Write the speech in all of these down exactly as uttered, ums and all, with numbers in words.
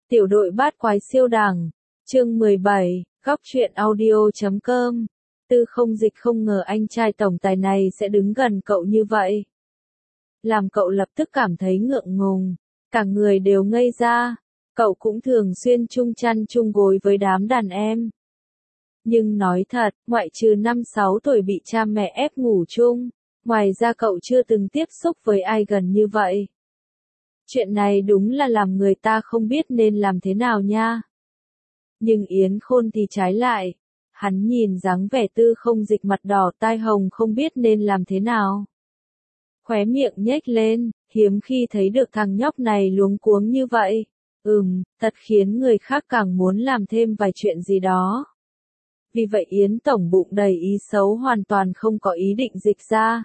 Tiểu đội bát quái siêu đẳng, chương mười bảy, góc truyện audio.com. Tư Không Dịch không ngờ anh trai tổng tài này sẽ đứng gần cậu như vậy. Làm cậu lập tức cảm thấy ngượng ngùng, cả người đều ngây ra, cậu cũng thường xuyên chung chăn chung gối với đám đàn em. Nhưng nói thật, ngoại trừ năm sáu tuổi bị cha mẹ ép ngủ chung, ngoài ra cậu chưa từng tiếp xúc với ai gần như vậy. Chuyện này đúng là làm người ta không biết nên làm thế nào nha. Nhưng Yến Khôn thì trái lại, hắn nhìn dáng vẻ Tư Không Dịch mặt đỏ tai hồng không biết nên làm thế nào. Khóe miệng nhếch lên, hiếm khi thấy được thằng nhóc này luống cuống như vậy. Ừm, thật khiến người khác càng muốn làm thêm vài chuyện gì đó. Vì vậy Yến Tổng bụng đầy ý xấu hoàn toàn không có ý định dịch ra.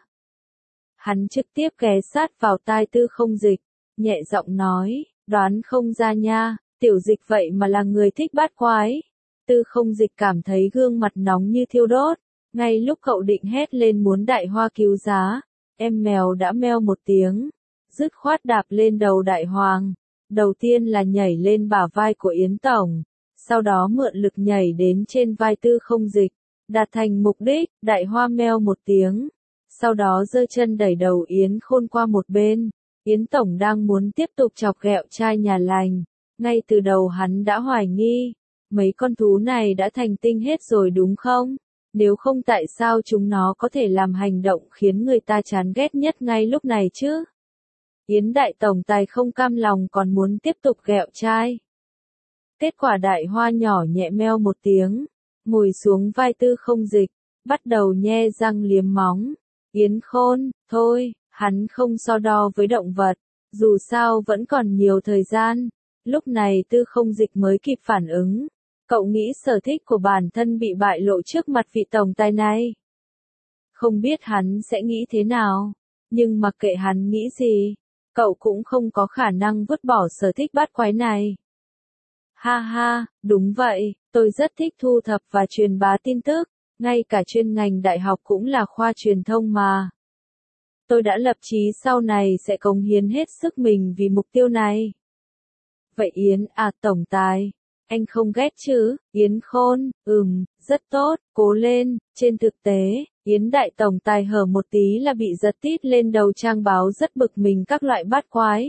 Hắn trực tiếp ghé sát vào tai Tư Không Dịch, nhẹ giọng nói, đoán không ra nha, tiểu dịch vậy mà là người thích bát quái. Tư Không Dịch cảm thấy gương mặt nóng như thiêu đốt, ngay lúc cậu định hét lên muốn Đại Hoa cứu giá, em mèo đã meo một tiếng, dứt khoát đạp lên đầu Đại Hoàng, đầu tiên là nhảy lên bả vai của Yến Tổng, sau đó mượn lực nhảy đến trên vai Tư Không Dịch, đạt thành mục đích, Đại Hoa meo một tiếng, sau đó giơ chân đẩy đầu Yến Khôn qua một bên. Yến Tổng đang muốn tiếp tục chọc ghẹo trai nhà lành, ngay từ đầu hắn đã hoài nghi, mấy con thú này đã thành tinh hết rồi đúng không? Nếu không tại sao chúng nó có thể làm hành động khiến người ta chán ghét nhất ngay lúc này chứ? Yến Đại Tổng Tài không cam lòng còn muốn tiếp tục ghẹo trai. Kết quả Đại Hoa nhỏ nhẹ meo một tiếng, ngồi xuống vai Tư Không Dịch, bắt đầu nhe răng liếm móng. Yến Khôn, thôi. Hắn không so đo với động vật, dù sao vẫn còn nhiều thời gian. Lúc này Tư Không Dịch mới kịp phản ứng. Cậu nghĩ sở thích của bản thân bị bại lộ trước mặt vị tổng tài này. Không biết hắn sẽ nghĩ thế nào, nhưng mặc kệ hắn nghĩ gì, cậu cũng không có khả năng vứt bỏ sở thích bát quái này. Ha ha, đúng vậy, tôi rất thích thu thập và truyền bá tin tức, ngay cả chuyên ngành đại học cũng là khoa truyền thông mà. Tôi đã lập chí sau này sẽ cống hiến hết sức mình vì mục tiêu này. Vậy Yến à tổng tài, anh không ghét chứ? Yến Khôn, ừm, rất tốt, cố lên. Trên thực tế, Yến Đại tổng tài hở một tí là bị giật tít lên đầu trang báo rất bực mình các loại bát quái.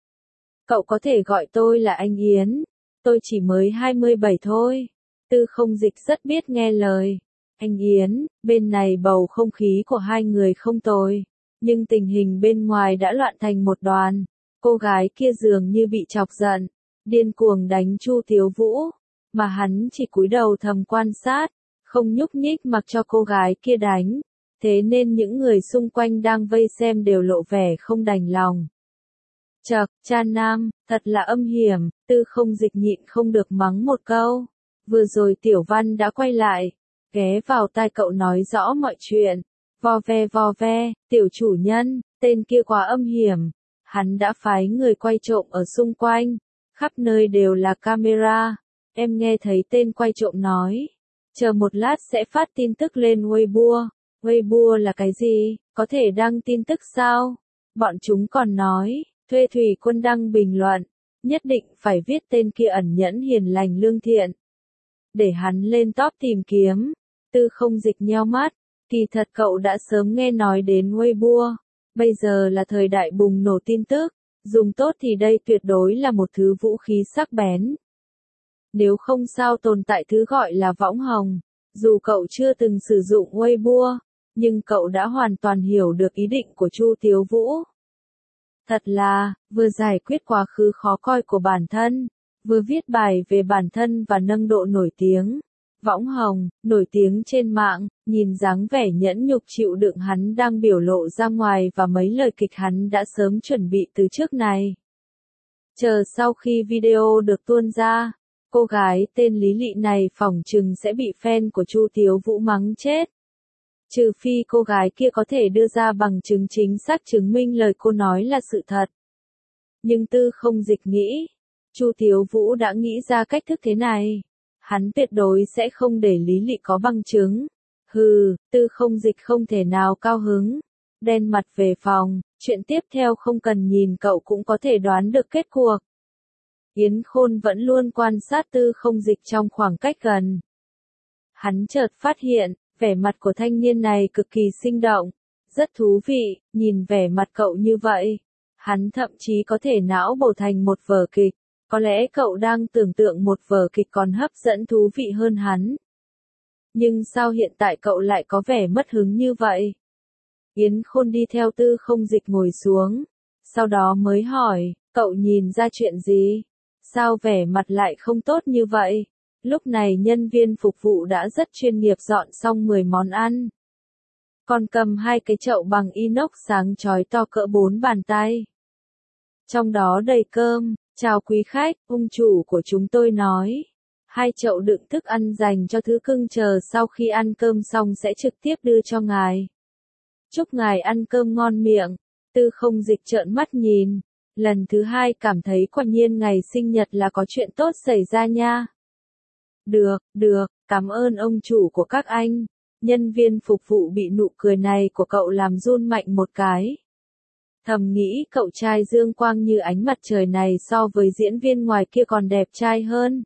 Cậu có thể gọi tôi là anh Yến, tôi chỉ mới hai mươi bảy thôi. Tư Không Dịch rất biết nghe lời. Anh Yến, bên này bầu không khí của hai người không tồi. Nhưng tình hình bên ngoài đã loạn thành một đoàn, cô gái kia dường như bị chọc giận, điên cuồng đánh Chu Tiếu Vũ, mà hắn chỉ cúi đầu thầm quan sát, không nhúc nhích mặc cho cô gái kia đánh, thế nên những người xung quanh đang vây xem đều lộ vẻ không đành lòng. Chậc, cha nam, thật là âm hiểm, Tư Không Dịch nhịn không được mắng một câu. Vừa rồi Tiểu Văn đã quay lại, ghé vào tai cậu nói rõ mọi chuyện. Vo ve vo ve, tiểu chủ nhân, tên kia quá âm hiểm. Hắn đã phái người quay trộm ở xung quanh, khắp nơi đều là camera. Em nghe thấy tên quay trộm nói, chờ một lát sẽ phát tin tức lên Weibo. Weibo là cái gì, có thể đăng tin tức sao? Bọn chúng còn nói, thuê thủy quân đăng bình luận, nhất định phải viết tên kia ẩn nhẫn hiền lành lương thiện. Để hắn lên top tìm kiếm. Tư Không Dịch nheo mắt. Kỳ thật cậu đã sớm nghe nói đến Weibo, bây giờ là thời đại bùng nổ tin tức, dùng tốt thì đây tuyệt đối là một thứ vũ khí sắc bén. Nếu không sao tồn tại thứ gọi là võng hồng, dù cậu chưa từng sử dụng Weibo, nhưng cậu đã hoàn toàn hiểu được ý định của Chu Tiếu Vũ. Thật là, vừa giải quyết quá khứ khó coi của bản thân, vừa viết bài về bản thân và nâng độ nổi tiếng. Võng hồng, nổi tiếng trên mạng, nhìn dáng vẻ nhẫn nhục chịu đựng hắn đang biểu lộ ra ngoài và mấy lời kịch hắn đã sớm chuẩn bị từ trước này. Chờ sau khi video được tuôn ra, cô gái tên Lý Lị này phỏng chừng sẽ bị fan của Chu Tiếu Vũ mắng chết. Trừ phi cô gái kia có thể đưa ra bằng chứng chính xác chứng minh lời cô nói là sự thật. Nhưng Tư Không Dịch nghĩ, Chu Tiếu Vũ đã nghĩ ra cách thức thế này. Hắn tuyệt đối sẽ không để Lý Lị có bằng chứng. Hừ, Tư Không Dịch không thể nào cao hứng. Đen mặt về phòng, chuyện tiếp theo không cần nhìn cậu cũng có thể đoán được kết cuộc. Yến Khôn vẫn luôn quan sát Tư Không Dịch trong khoảng cách gần. Hắn chợt phát hiện, vẻ mặt của thanh niên này cực kỳ sinh động, rất thú vị, nhìn vẻ mặt cậu như vậy. Hắn thậm chí có thể não bổ thành một vở kịch, có lẽ cậu đang tưởng tượng một vở kịch còn hấp dẫn thú vị hơn hắn. Nhưng sao hiện tại cậu lại có vẻ mất hứng như vậy? Yến Khôn đi theo Tư Không Dịch ngồi xuống, sau đó mới hỏi, cậu nhìn ra chuyện gì? Sao vẻ mặt lại không tốt như vậy? Lúc này nhân viên phục vụ đã rất chuyên nghiệp dọn xong mười món ăn. Còn cầm hai cái chậu bằng inox sáng chói to cỡ bốn bàn tay. Trong đó đầy cơm, chào quý khách, ông chủ của chúng tôi nói. Hai chậu đựng thức ăn dành cho thứ cưng chờ sau khi ăn cơm xong sẽ trực tiếp đưa cho ngài. Chúc ngài ăn cơm ngon miệng. Tư Không Dịch trợn mắt nhìn. Lần thứ hai cảm thấy quả nhiên ngày sinh nhật là có chuyện tốt xảy ra nha. Được, được, cảm ơn ông chủ của các anh. Nhân viên phục vụ bị nụ cười này của cậu làm run mạnh một cái. Thầm nghĩ cậu trai dương quang như ánh mặt trời này so với diễn viên ngoài kia còn đẹp trai hơn.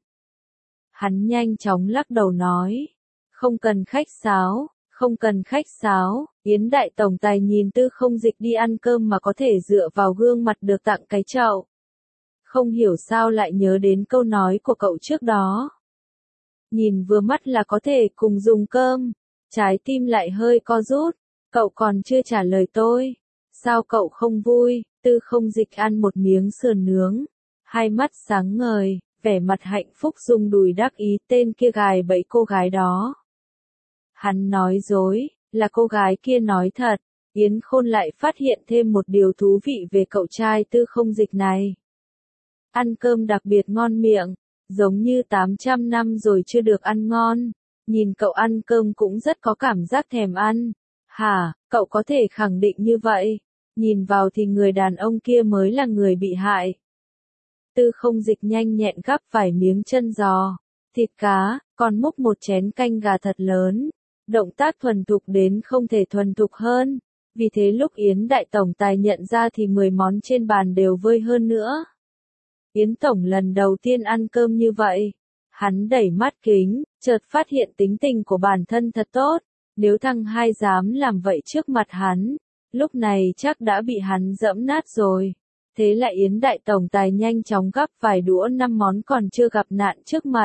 Hắn nhanh chóng lắc đầu nói. Không cần khách sáo, không cần khách sáo. Yến đại tổng tài nhìn Tư Không Dịch đi ăn cơm mà có thể dựa vào gương mặt được tặng cái chậu. Không hiểu sao lại nhớ đến câu nói của cậu trước đó. Nhìn vừa mắt là có thể cùng dùng cơm. Trái tim lại hơi co rút. Cậu còn chưa trả lời tôi. Sao cậu không vui? Tư Không Dịch ăn một miếng sườn nướng. Hai mắt sáng ngời, vẻ mặt hạnh phúc rung đùi đắc ý tên kia gài bẫy cô gái đó. Hắn nói dối, là cô gái kia nói thật. Yến Khôn lại phát hiện thêm một điều thú vị về cậu trai Tư Không Dịch này. Ăn cơm đặc biệt ngon miệng, giống như tám trăm năm rồi chưa được ăn ngon. Nhìn cậu ăn cơm cũng rất có cảm giác thèm ăn. Hả, cậu có thể khẳng định như vậy? Nhìn vào thì người đàn ông kia mới là người bị hại. Tư Không Dịch nhanh nhẹn gắp vài miếng chân giò, thịt cá, còn múc một chén canh gà thật lớn. Động tác thuần thục đến không thể thuần thục hơn. Vì thế lúc Yến đại tổng tài nhận ra thì mười món trên bàn đều vơi hơn nữa. Yến tổng lần đầu tiên ăn cơm như vậy. Hắn đẩy mắt kính, chợt phát hiện tính tình của bản thân thật tốt. Nếu thằng hai dám làm vậy trước mặt hắn, lúc này chắc đã bị hắn dẫm nát rồi. Thế lại Yến đại tổng tài nhanh chóng gắp vài đũa năm món còn chưa gặp nạn trước mặt.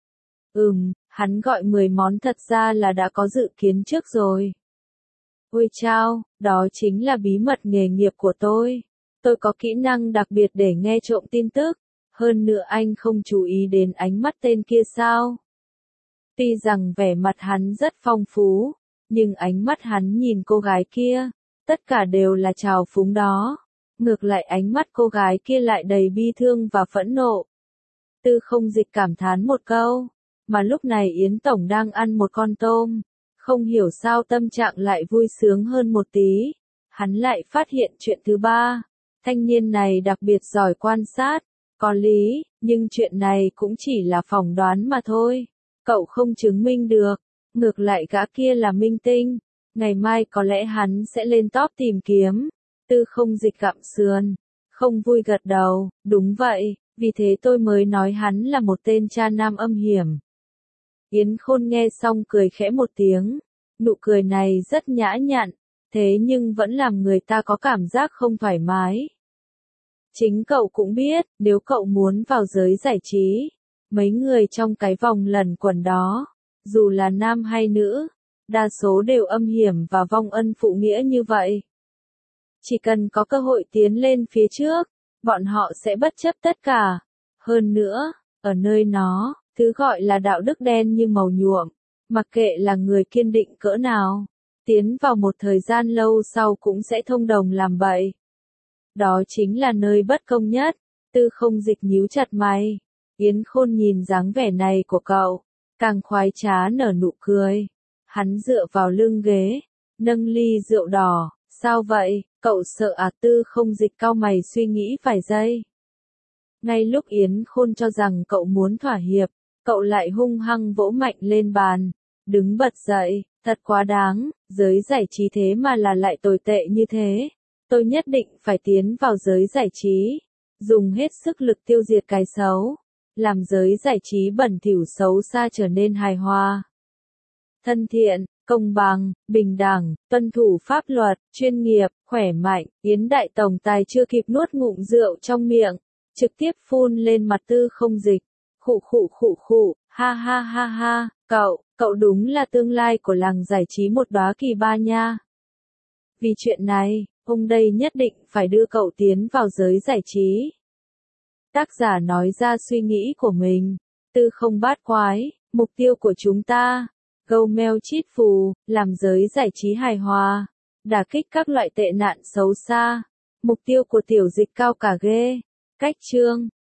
Ừm, hắn gọi mười món thật ra là đã có dự kiến trước rồi. Ôi chao, đó chính là bí mật nghề nghiệp của tôi. Tôi có kỹ năng đặc biệt để nghe trộm tin tức. Hơn nữa anh không chú ý đến ánh mắt tên kia sao? Tuy rằng vẻ mặt hắn rất phong phú, nhưng ánh mắt hắn nhìn cô gái kia, tất cả đều là trào phúng đó. Ngược lại ánh mắt cô gái kia lại đầy bi thương và phẫn nộ. Tư Không Dịch cảm thán một câu, mà lúc này Yến tổng đang ăn một con tôm, không hiểu sao tâm trạng lại vui sướng hơn một tí. Hắn lại phát hiện chuyện thứ ba, thanh niên này đặc biệt giỏi quan sát, có lý, nhưng chuyện này cũng chỉ là phỏng đoán mà thôi. Cậu không chứng minh được, ngược lại gã kia là minh tinh, ngày mai có lẽ hắn sẽ lên top tìm kiếm. Tư Không Dịch gặm sườn, không vui gật đầu, đúng vậy, vì thế tôi mới nói hắn là một tên cha nam âm hiểm. Yến Khôn nghe xong cười khẽ một tiếng, nụ cười này rất nhã nhặn, thế nhưng vẫn làm người ta có cảm giác không thoải mái. Chính cậu cũng biết, nếu cậu muốn vào giới giải trí, mấy người trong cái vòng lẩn quẩn đó, dù là nam hay nữ, đa số đều âm hiểm và vong ân phụ nghĩa như vậy. Chỉ cần có cơ hội tiến lên phía trước, bọn họ sẽ bất chấp tất cả. Hơn nữa, ở nơi nó, thứ gọi là đạo đức đen như màu nhuộm, mặc kệ là người kiên định cỡ nào, tiến vào một thời gian lâu sau cũng sẽ thông đồng làm bậy. Đó chính là nơi bất công nhất. Tư Không Dịch nhíu chặt mày. Yến Khôn nhìn dáng vẻ này của cậu, càng khoái trá nở nụ cười. Hắn dựa vào lưng ghế, nâng ly rượu đỏ. Sao vậy, cậu sợ à? Tư Không Dịch cau mày suy nghĩ vài giây. Ngay lúc Yến Khôn cho rằng cậu muốn thỏa hiệp, cậu lại hung hăng vỗ mạnh lên bàn, đứng bật dậy, thật quá đáng, giới giải trí thế mà là lại tồi tệ như thế. Tôi nhất định phải tiến vào giới giải trí. dùng hết sức lực tiêu diệt cái xấu, làm giới giải trí bẩn thỉu xấu xa trở nên hài hòa, thân thiện, công bằng, bình đẳng, tuân thủ pháp luật, chuyên nghiệp, khỏe mạnh. Yến Đại Tổng Tài chưa kịp nuốt ngụm rượu trong miệng, trực tiếp phun lên mặt Tư Không Dịch. Khụ khụ khụ khụ, ha ha ha ha, cậu, cậu đúng là tương lai của làng giải trí một đóa kỳ ba nha. Vì chuyện này, ông đây nhất định phải đưa cậu tiến vào giới giải trí. Tác giả nói ra suy nghĩ của mình. Tư Không Bát Quái, mục tiêu của chúng ta, câu mail chít phù, làm giới giải trí hài hòa, đả kích các loại tệ nạn xấu xa. Mục tiêu của tiểu dịch cao cả ghê. Cách chương